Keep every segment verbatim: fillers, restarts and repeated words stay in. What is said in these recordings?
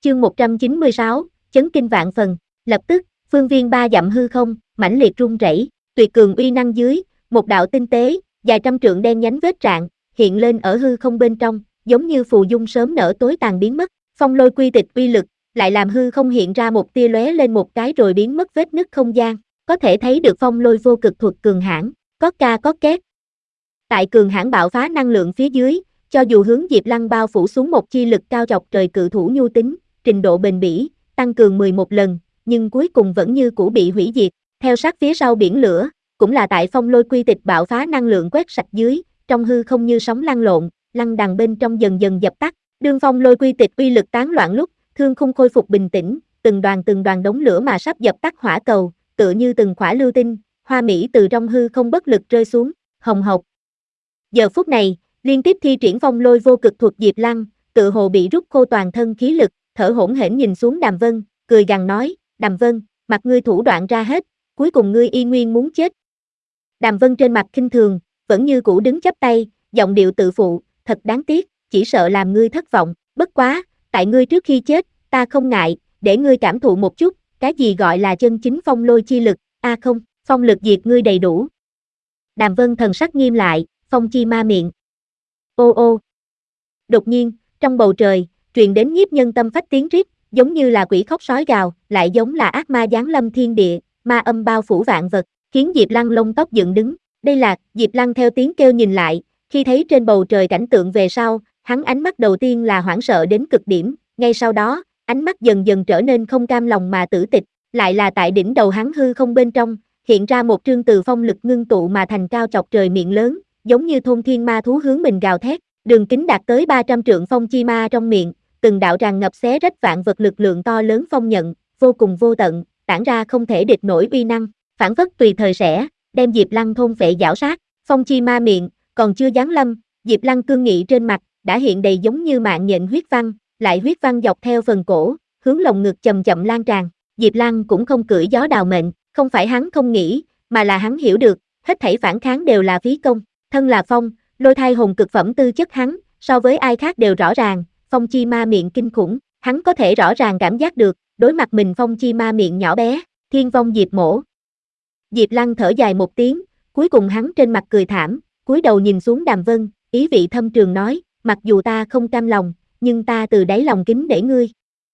Chương một trăm chín mươi sáu, chấn kinh vạn phần. Lập tức, phương viên ba dặm hư không, mãnh liệt rung rẩy, tuyệt cường uy năng dưới, một đạo tinh tế, dài trăm trượng đen nhánh vết rạn, hiện lên ở hư không bên trong, giống như phù dung sớm nở tối tàn biến mất. Phong lôi quy tịch uy lực, lại làm hư không hiện ra một tia lóe lên một cái rồi biến mất vết nứt không gian, có thể thấy được phong lôi vô cực thuật cường hãn, có ca có két. Tại cường hãn bạo phá năng lượng phía dưới, cho dù hướng Diệp Lăng bao phủ xuống một chi lực cao chọc trời cự thủ nhu tính, trình độ bền bỉ, tăng cường mười một lần, nhưng cuối cùng vẫn như cũ bị hủy diệt. Theo sát phía sau biển lửa, cũng là tại phong lôi quy tịch bạo phá năng lượng quét sạch dưới, trong hư không như sóng lăn lộn, lăng đằng bên trong dần dần dập tắt. Đương phong lôi quy tịch uy lực tán loạn lúc, thương khung khôi phục bình tĩnh, từng đoàn từng đoàn đống lửa mà sắp dập tắt hỏa cầu, tựa như từng khỏa lưu tinh, hoa mỹ từ trong hư không bất lực rơi xuống, hồng hộc. Giờ phút này, liên tiếp thi triển phong lôi vô cực thuật Diệp Lăng, tự hồ bị rút khô toàn thân khí lực, thở hổn hển nhìn xuống Đàm Vân, cười gằn nói, Đàm Vân, mặt ngươi thủ đoạn ra hết, cuối cùng ngươi y nguyên muốn chết. Đàm Vân trên mặt khinh thường, vẫn như cũ đứng chắp tay, giọng điệu tự phụ, thật đáng tiếc, chỉ sợ làm ngươi thất vọng, bất quá, tại ngươi trước khi chết, ta không ngại, để ngươi cảm thụ một chút, cái gì gọi là chân chính phong lôi chi lực, a à không, phong lực diệt ngươi đầy đủ. Đàm Vân thần sắc nghiêm lại, phong chi ma miệng. Ô ô. Đột nhiên, trong bầu trời, truyền đến nhiếp nhân tâm phách tiếng rít, giống như là quỷ khóc sói gào, lại giống là ác ma giáng lâm thiên địa, ma âm bao phủ vạn vật, khiến Diệp Lăng lông tóc dựng đứng. Đây là, Diệp Lăng theo tiếng kêu nhìn lại, khi thấy trên bầu trời cảnh tượng về sau, hắn ánh mắt đầu tiên là hoảng sợ đến cực điểm, ngay sau đó, ánh mắt dần dần trở nên không cam lòng mà tử tịch, lại là tại đỉnh đầu hắn hư không bên trong, hiện ra một trương từ phong lực ngưng tụ mà thành cao chọc trời miệng lớn, giống như thôn thiên ma thú hướng mình gào thét, đường kính đạt tới ba trăm trượng phong chi ma trong miệng, từng đạo tràn ngập xé rách vạn vật lực lượng to lớn phong nhận, vô cùng vô tận, tản ra không thể địch nổi uy năng, phản phất tùy thời sẽ đem Diệp Lăng thôn phệ giảo sát. Phong chi ma miệng còn chưa giáng lâm, Diệp Lăng cương nghị trên mặt đã hiện đầy giống như mạng nhện huyết văn, lại huyết văn dọc theo phần cổ, hướng lồng ngực chậm chậm lan tràn. Diệp Lăng cũng không cưỡi gió đào mệnh, không phải hắn không nghĩ, mà là hắn hiểu được, hết thảy phản kháng đều là phí công. Thân là phong, lôi thai hồn cực phẩm tư chất hắn, so với ai khác đều rõ ràng, phong chi ma miệng kinh khủng, hắn có thể rõ ràng cảm giác được, đối mặt mình phong chi ma miệng nhỏ bé, thiên vong diệt mổ. Diệp Lăng thở dài một tiếng, cuối cùng hắn trên mặt cười thảm, cúi đầu nhìn xuống Đàm Vân, ý vị thâm trường nói, mặc dù ta không cam lòng, nhưng ta từ đáy lòng kính để ngươi.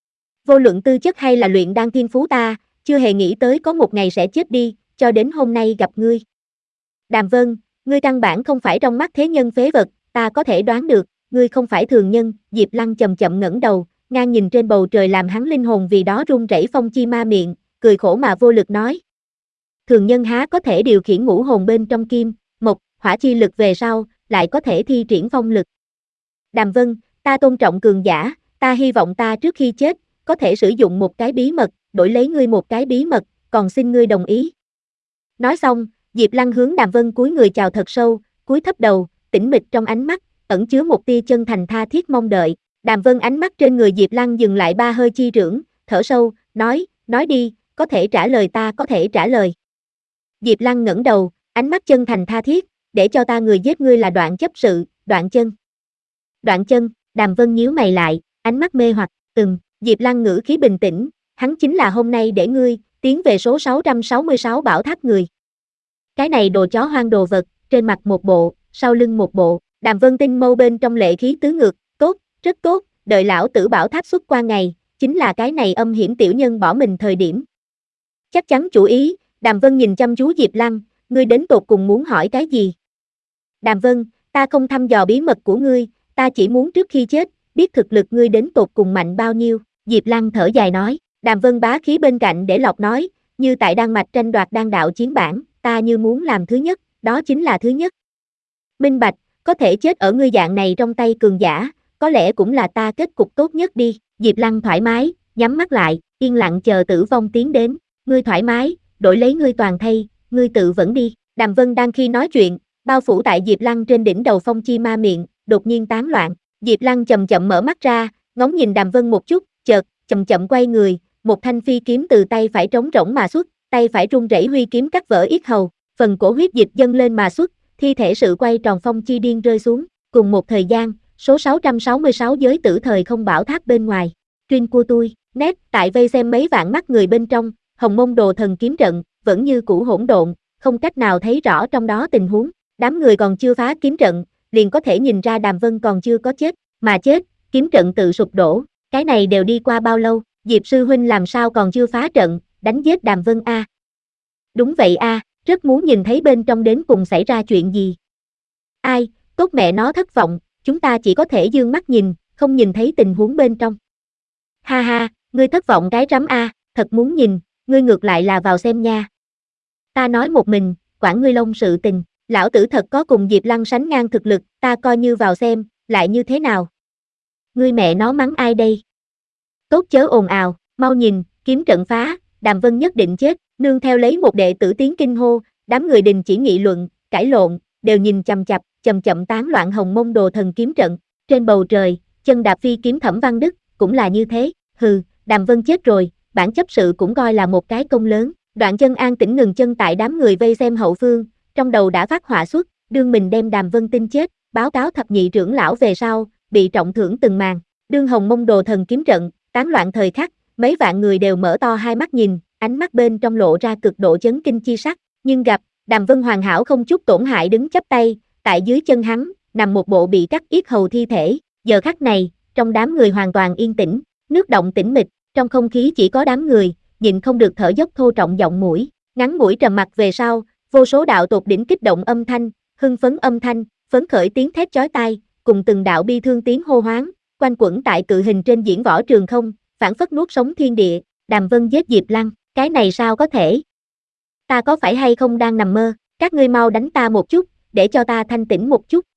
Vô luận tư chất hay là luyện đan thiên phú ta, chưa hề nghĩ tới có một ngày sẽ chết đi, cho đến hôm nay gặp ngươi. Đàm Vân, ngươi căn bản không phải trong mắt thế nhân phế vật, ta có thể đoán được, ngươi không phải thường nhân. Diệp Lăng chậm chậm ngẩng đầu, ngang nhìn trên bầu trời làm hắn linh hồn vì đó run rẩy phong chi ma miệng, cười khổ mà vô lực nói. Thường nhân há có thể điều khiển ngũ hồn bên trong kim, mộc, hỏa chi lực về sau, lại có thể thi triển phong lực. Đàm Vân, ta tôn trọng cường giả, ta hy vọng ta trước khi chết, có thể sử dụng một cái bí mật, đổi lấy ngươi một cái bí mật, còn xin ngươi đồng ý. Nói xong, Diệp Lăng hướng Đàm Vân cúi người chào thật sâu, cúi thấp đầu, tĩnh mịch trong ánh mắt, ẩn chứa một tia chân thành tha thiết mong đợi. Đàm Vân ánh mắt trên người Diệp Lăng dừng lại ba hơi chi trưởng, thở sâu, nói, nói đi, có thể trả lời ta có thể trả lời. Diệp Lăng ngẩng đầu, ánh mắt chân thành tha thiết, để cho ta người giết ngươi là Đoạn chấp sự, Đoạn chân. Đoạn chân, Đàm Vân nhíu mày lại, ánh mắt mê hoặc, ừm, Diệp Lăng ngữ khí bình tĩnh, hắn chính là hôm nay để ngươi tiến về số sáu trăm sáu mươi sáu bảo tháp người. Cái này đồ chó hoang đồ vật, trên mặt một bộ, sau lưng một bộ, Đàm Vân tinh mâu bên trong lệ khí tứ ngược, tốt, rất tốt, đợi lão tử bảo tháp xuất qua ngày, chính là cái này âm hiểm tiểu nhân bỏ mình thời điểm. Chắc chắn chủ ý, Đàm Vân nhìn chăm chú Diệp Lăng, ngươi đến tột cùng muốn hỏi cái gì? Đàm Vân, ta không thăm dò bí mật của ngươi, ta chỉ muốn trước khi chết, biết thực lực ngươi đến tột cùng mạnh bao nhiêu. Diệp Lăng thở dài nói, Đàm Vân bá khí bên cạnh để lọc nói, như tại Đan Mạch tranh đoạt đan đạo chiến bản, ta như muốn làm thứ nhất, đó chính là thứ nhất. Minh bạch, có thể chết ở ngươi dạng này trong tay cường giả, có lẽ cũng là ta kết cục tốt nhất đi. Diệp Lăng thoải mái, nhắm mắt lại, yên lặng chờ tử vong tiến đến, ngươi thoải mái, đổi lấy ngươi toàn thây, ngươi tự vẫn đi. Đàm Vân đang khi nói chuyện, bao phủ tại Diệp Lăng trên đỉnh đầu phong chi ma miệng, đột nhiên tán loạn. Diệp Lăng chậm chậm mở mắt ra, ngóng nhìn Đàm Vân một chút, chợt, chậm chậm quay người, một thanh phi kiếm từ tay phải trống rỗng mà xuất, tay phải run rẩy huy kiếm cắt vỡ yết hầu, phần cổ huyết dịch dâng lên mà xuất, thi thể sự quay tròn phong chi điên rơi xuống. Cùng một thời gian, số sáu trăm sáu mươi sáu giới tử thời không bảo tháp bên ngoài, Stream của tôi, nét, tại vây xem mấy vạn mắt người bên trong, Hồng Mông Đồ Thần kiếm trận, vẫn như cũ hỗn độn, không cách nào thấy rõ trong đó tình huống. Đám người còn chưa phá kiếm trận, liền có thể nhìn ra Đàm Vân còn chưa có chết, mà chết, kiếm trận tự sụp đổ, cái này đều đi qua bao lâu, Diệp sư huynh làm sao còn chưa phá trận, đánh giết Đàm Vân a? Đúng vậy a, rất muốn nhìn thấy bên trong đến cùng xảy ra chuyện gì. Ai, tốt mẹ nó thất vọng, chúng ta chỉ có thể dương mắt nhìn, không nhìn thấy tình huống bên trong. Ha ha, ngươi thất vọng cái rắm a, thật muốn nhìn, ngươi ngược lại là vào xem nha. Ta nói một mình, quản ngươi lông sự tình, lão tử thật có cùng Diệp Lăng sánh ngang thực lực, ta coi như vào xem, lại như thế nào? Ngươi mẹ nó mắng ai đây? Tốt chớ ồn ào, mau nhìn, kiếm trận phá, Đàm Vân nhất định chết, nương theo lấy một đệ tử tiếng kinh hô, đám người đình chỉ nghị luận, cãi lộn, đều nhìn chằm chằm, chậm chậm tán loạn Hồng Mông Đồ Thần kiếm trận. Trên bầu trời, chân đạp phi kiếm Thẩm Văn Đức, cũng là như thế, hừ, Đàm Vân chết rồi, bản chấp sự cũng coi là một cái công lớn. Đoạn Chân an tĩnh ngừng chân tại đám người vây xem hậu phương, trong đầu đã phát họa xuất, đương mình đem Đàm Vân tin chết, báo cáo thập nhị trưởng lão về sau, bị trọng thưởng từng màn. Đương Hồng Mông Đồ Thần kiếm trận, tán loạn thời khắc, mấy vạn người đều mở to hai mắt nhìn, ánh mắt bên trong lộ ra cực độ chấn kinh chi sắc, nhưng gặp, Đàm Vân hoàn hảo không chút tổn hại đứng chắp tay, tại dưới chân hắn, nằm một bộ bị cắt yết hầu thi thể, giờ khắc này, trong đám người hoàn toàn yên tĩnh, nước động tĩnh mịch, trong không khí chỉ có đám người, nhịn không được thở dốc thô trọng giọng mũi, ngắn mũi trầm mặc về sau, vô số đạo tột đỉnh kích động âm thanh, hưng phấn âm thanh, phấn khởi tiếng thét chói tai, cùng từng đạo bi thương tiếng hô hoáng, quanh quẩn tại cự hình trên diễn võ trường không, phản phất nuốt sống thiên địa, Đàm Vân giết Diệp Lăng, cái này sao có thể? Ta có phải hay không đang nằm mơ, các ngươi mau đánh ta một chút, để cho ta thanh tĩnh một chút,